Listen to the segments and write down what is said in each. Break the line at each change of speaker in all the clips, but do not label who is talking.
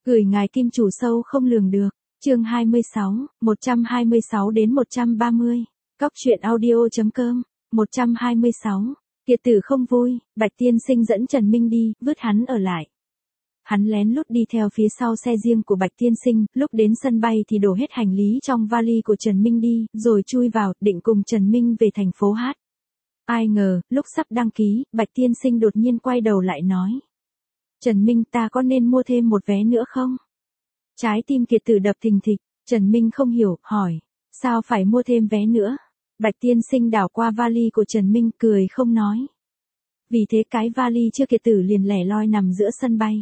Gửi ngài kim chủ sâu không lường được. Chương 26, 126 đến 130. Cóc truyện audio.com. 126. Kiệt Tử không vui, Bạch Tiên Sinh dẫn Trần Minh đi, vứt hắn ở lại. Hắn lén lút đi theo phía sau xe riêng của Bạch Tiên Sinh, lúc đến sân bay thì đổ hết hành lý trong vali của Trần Minh đi, rồi chui vào, định cùng Trần Minh về thành phố Hát. Ai ngờ, lúc sắp đăng ký, Bạch Tiên Sinh đột nhiên quay đầu lại nói. Trần Minh, ta có nên mua thêm một vé nữa không? Trái tim Kiệt Tử đập thình thịch, Trần Minh không hiểu, hỏi. Sao phải mua thêm vé nữa? Bạch Tiên Sinh đảo qua vali của Trần Minh, cười không nói. Vì thế cái vali chưa Kiệt Tử liền lẻ loi nằm giữa sân bay.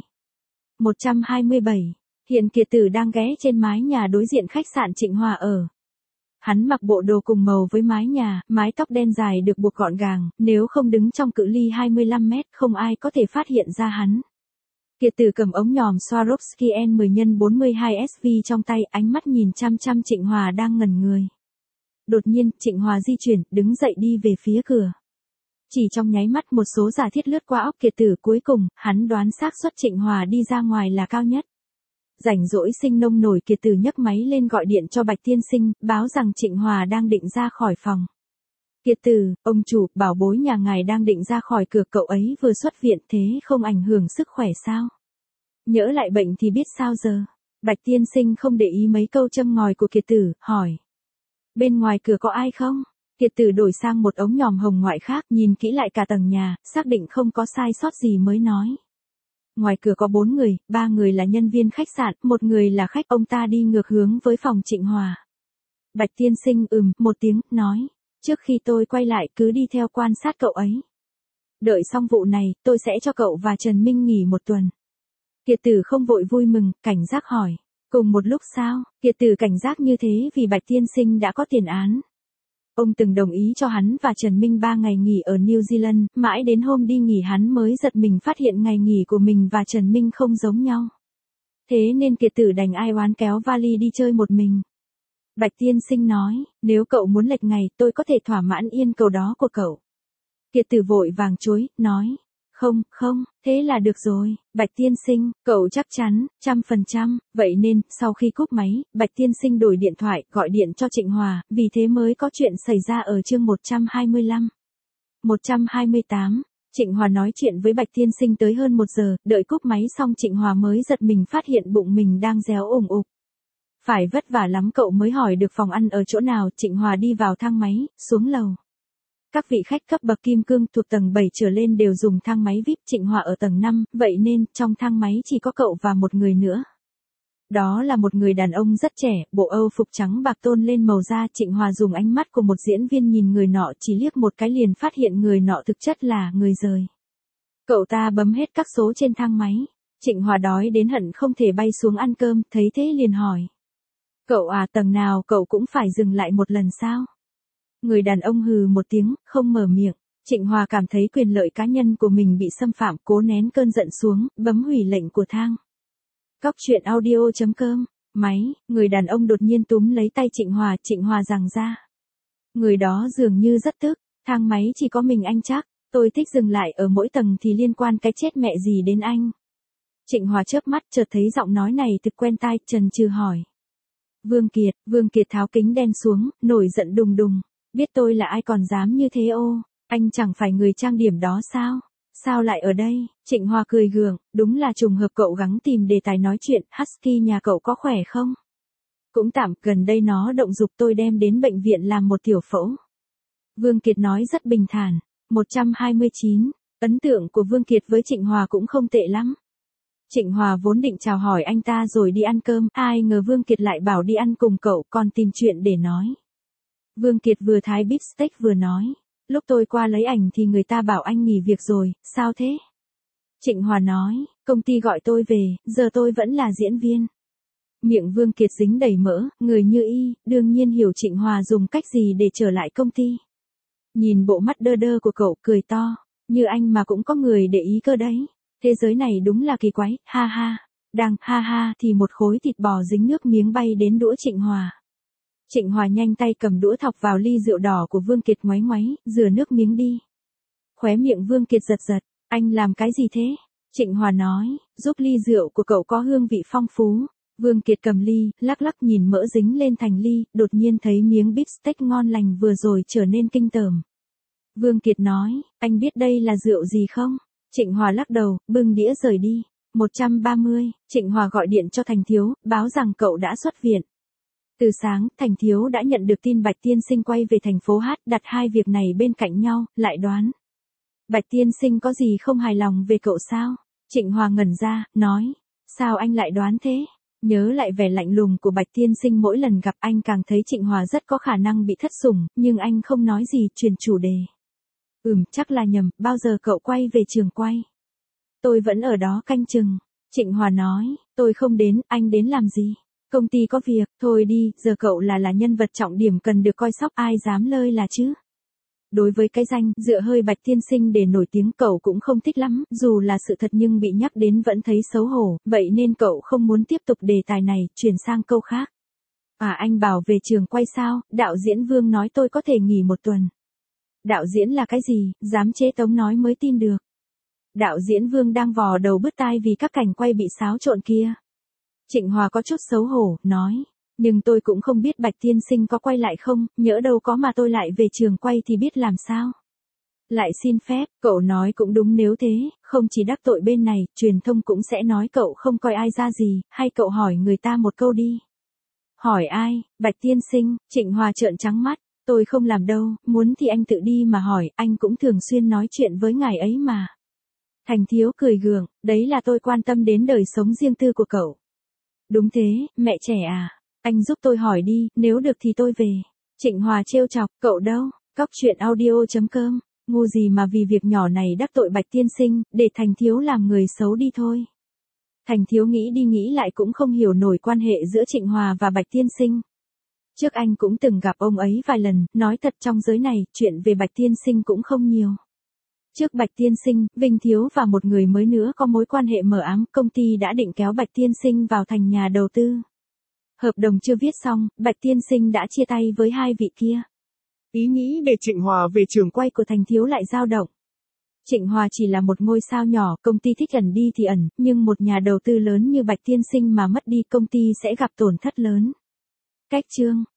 127. Hiện Kiệt Tử đang ghé trên mái nhà đối diện khách sạn Trịnh Hòa ở. Hắn mặc bộ đồ cùng màu với mái nhà, mái tóc đen dài được buộc gọn gàng, nếu không đứng trong cự ly 25 mét không ai có thể phát hiện ra hắn. Kiệt Tử cầm ống nhòm Swarovski N10x42 SV trong tay, ánh mắt nhìn chăm chăm Trịnh Hòa đang ngẩn người. Đột nhiên, Trịnh Hòa di chuyển, đứng dậy đi về phía cửa. Chỉ trong nháy mắt một số giả thiết lướt qua óc Kiệt Tử, cuối cùng, hắn đoán xác suất Trịnh Hòa đi ra ngoài là cao nhất. Rảnh rỗi sinh nông nổi, Kiệt Tử nhấc máy lên gọi điện cho Bạch Tiên Sinh, báo rằng Trịnh Hòa đang định ra khỏi phòng. Kiệt Tử, ông chủ, bảo bối nhà ngài đang định ra khỏi cửa, cậu ấy vừa xuất viện, thế không ảnh hưởng sức khỏe sao? Nhỡ lại bệnh thì biết sao giờ? Bạch Tiên Sinh không để ý mấy câu châm ngòi của Kiệt Tử, hỏi. Bên ngoài cửa có ai không? Kiệt Tử đổi sang một ống nhòm hồng ngoại khác, nhìn kỹ lại cả tầng nhà, xác định không có sai sót gì mới nói. Ngoài cửa có 4 người, 3 người là nhân viên khách sạn, 1 người là khách, ông ta đi ngược hướng với phòng Trịnh Hòa. Bạch Tiên Sinh một tiếng, nói. Trước khi tôi quay lại cứ đi theo quan sát cậu ấy. Đợi xong vụ này, tôi sẽ cho cậu và Trần Minh nghỉ 1 tuần. Kiệt Tử không vội vui mừng, cảnh giác hỏi. Cùng một lúc sao? Kiệt Tử cảnh giác như thế vì Bạch Tiên Sinh đã có tiền án. Ông từng đồng ý cho hắn và Trần Minh 3 ngày nghỉ ở New Zealand, mãi đến hôm đi nghỉ hắn mới giật mình phát hiện ngày nghỉ của mình và Trần Minh không giống nhau. Thế nên Kiệt Tử đành ai oán kéo vali đi chơi một mình. Bạch Tiên Sinh nói, nếu cậu muốn lệch ngày, tôi có thể thỏa mãn yêu cầu đó của cậu. Kiệt Tử vội vàng chối, nói. Không, thế là được rồi, Bạch Tiên Sinh, cậu chắc chắn, 100%, vậy nên, sau khi cúp máy, Bạch Tiên Sinh đổi điện thoại, gọi điện cho Trịnh Hòa, vì thế mới có chuyện xảy ra ở chương 125. 128, Trịnh Hòa nói chuyện với Bạch Tiên Sinh tới hơn 1 giờ, đợi cúp máy xong Trịnh Hòa mới giật mình phát hiện bụng mình đang réo ủng ục. Phải vất vả lắm cậu mới hỏi được phòng ăn ở chỗ nào. Trịnh Hòa đi vào thang máy, xuống lầu. Các vị khách cấp bậc kim cương thuộc tầng 7 trở lên đều dùng thang máy VIP, Trịnh Hòa ở tầng 5, vậy nên trong thang máy chỉ có cậu và một người nữa. Đó là một người đàn ông rất trẻ, bộ Âu phục trắng bạc tôn lên màu da. Trịnh Hòa dùng ánh mắt của một diễn viên nhìn người nọ, chỉ liếc một cái liền phát hiện người nọ thực chất là người rời. Cậu ta bấm hết các số trên thang máy. Trịnh Hòa đói đến hận không thể bay xuống ăn cơm, thấy thế liền hỏi. Cậu à, tầng nào cậu cũng phải dừng lại một lần sao? Người đàn ông hừ một tiếng, không mở miệng. Trịnh Hòa cảm thấy quyền lợi cá nhân của mình bị xâm phạm, cố nén cơn giận xuống, bấm hủy lệnh của thang. Cóc truyện audio.com. Máy, người đàn ông đột nhiên túm lấy tay Trịnh Hòa giằng ra. Người đó dường như rất tức, thang máy chỉ có mình anh chắc, tôi thích dừng lại ở mỗi tầng thì liên quan cái chết mẹ gì đến anh. Trịnh Hòa chớp mắt chợt thấy giọng nói này thực quen tai, chần chừ hỏi. Vương Kiệt tháo kính đen xuống, nổi giận đùng đùng. Biết tôi là ai còn dám như thế ô, anh chẳng phải người trang điểm đó sao? Sao lại ở đây? Trịnh Hòa cười gượng, đúng là trùng hợp cậu gắng tìm đề tài nói chuyện. Husky nhà cậu có khỏe không? Cũng tạm, gần đây nó động dục tôi đem đến bệnh viện làm một tiểu phẫu. Vương Kiệt nói rất bình thản. 129, ấn tượng của Vương Kiệt với Trịnh Hòa cũng không tệ lắm. Trịnh Hòa vốn định chào hỏi anh ta rồi đi ăn cơm, ai ngờ Vương Kiệt lại bảo đi ăn cùng cậu, còn tìm chuyện để nói. Vương Kiệt vừa thái beef steak vừa nói, lúc tôi qua lấy ảnh thì người ta bảo anh nghỉ việc rồi, sao thế? Trịnh Hòa nói, công ty gọi tôi về, giờ tôi vẫn là diễn viên. Miệng Vương Kiệt dính đầy mỡ, người như y, đương nhiên hiểu Trịnh Hòa dùng cách gì để trở lại công ty. Nhìn bộ mắt đơ đơ của cậu, cười to, như anh mà cũng có người để ý cơ đấy. Thế giới này đúng là kỳ quái, ha ha. Đang ha ha thì một khối thịt bò dính nước miếng bay đến đũa Trịnh Hòa. Trịnh Hòa nhanh tay cầm đũa thọc vào ly rượu đỏ của Vương Kiệt, ngoáy ngoáy, rửa nước miếng đi. Khóe miệng Vương Kiệt giật giật, anh làm cái gì thế? Trịnh Hòa nói, giúp ly rượu của cậu có hương vị phong phú. Vương Kiệt cầm ly, lắc lắc nhìn mỡ dính lên thành ly, đột nhiên thấy miếng beef steak ngon lành vừa rồi trở nên kinh tởm. Vương Kiệt nói, anh biết đây là rượu gì không? Trịnh Hòa lắc đầu, bưng đĩa rời đi. 130, Trịnh Hòa gọi điện cho Thành Thiếu, báo rằng cậu đã xuất viện. Từ sáng, Thành Thiếu đã nhận được tin Bạch Tiên Sinh quay về thành phố Hát, đặt hai việc này bên cạnh nhau, lại đoán. Bạch Tiên Sinh có gì không hài lòng về cậu sao? Trịnh Hòa ngẩn ra, nói, sao anh lại đoán thế? Nhớ lại vẻ lạnh lùng của Bạch Tiên Sinh mỗi lần gặp anh càng thấy Trịnh Hòa rất có khả năng bị thất sủng, nhưng anh không nói gì, chuyển chủ đề. Chắc là nhầm, bao giờ cậu quay về trường quay? Tôi vẫn ở đó canh chừng. Trịnh Hòa nói, tôi không đến, anh đến làm gì? Công ty có việc, thôi đi, giờ cậu là nhân vật trọng điểm cần được coi sóc, ai dám lơi là chứ? Đối với cái danh, dựa hơi Bạch Tiên Sinh để nổi tiếng cậu cũng không thích lắm, dù là sự thật nhưng bị nhắc đến vẫn thấy xấu hổ, vậy nên cậu không muốn tiếp tục đề tài này, chuyển sang câu khác. Anh bảo về trường quay sao, đạo diễn Vương nói tôi có thể nghỉ 1 tuần. Đạo diễn là cái gì, dám chế tống nói mới tin được. Đạo diễn Vương đang vò đầu bứt tai vì các cảnh quay bị xáo trộn kia. Trịnh Hòa có chút xấu hổ, nói. Nhưng tôi cũng không biết Bạch Tiên Sinh có quay lại không, nhỡ đâu có mà tôi lại về trường quay thì biết làm sao. Lại xin phép, cậu nói cũng đúng nếu thế, không chỉ đắc tội bên này, truyền thông cũng sẽ nói cậu không coi ai ra gì, hay cậu hỏi người ta một câu đi. Hỏi ai, Bạch Tiên Sinh, Trịnh Hòa trợn trắng mắt, tôi không làm đâu, muốn thì anh tự đi mà hỏi, anh cũng thường xuyên nói chuyện với ngài ấy mà. Thành Thiếu cười gượng, đấy là tôi quan tâm đến đời sống riêng tư của cậu. Đúng thế, mẹ trẻ à. Anh giúp tôi hỏi đi, nếu được thì tôi về. Trịnh Hòa trêu chọc, cậu đâu? Cóc truyện audio.com, ngu gì mà vì việc nhỏ này đắc tội Bạch Tiên Sinh, để Thành Thiếu làm người xấu đi thôi. Thành Thiếu nghĩ đi nghĩ lại cũng không hiểu nổi quan hệ giữa Trịnh Hòa và Bạch Tiên Sinh. Trước anh cũng từng gặp ông ấy vài lần, nói thật trong giới này, chuyện về Bạch Tiên Sinh cũng không nhiều. Trước Bạch Tiên Sinh, Vinh Thiếu và một người mới nữa có mối quan hệ mờ ám, công ty đã định kéo Bạch Tiên Sinh vào thành nhà đầu tư. Hợp đồng chưa viết xong, Bạch Tiên Sinh đã chia tay với hai vị kia. Ý nghĩ để Trịnh Hòa về trường quay của Thành Thiếu lại dao động. Trịnh Hòa chỉ là một ngôi sao nhỏ, công ty thích ẩn đi thì ẩn, nhưng một nhà đầu tư lớn như Bạch Tiên Sinh mà mất đi công ty sẽ gặp tổn thất lớn. Cách chương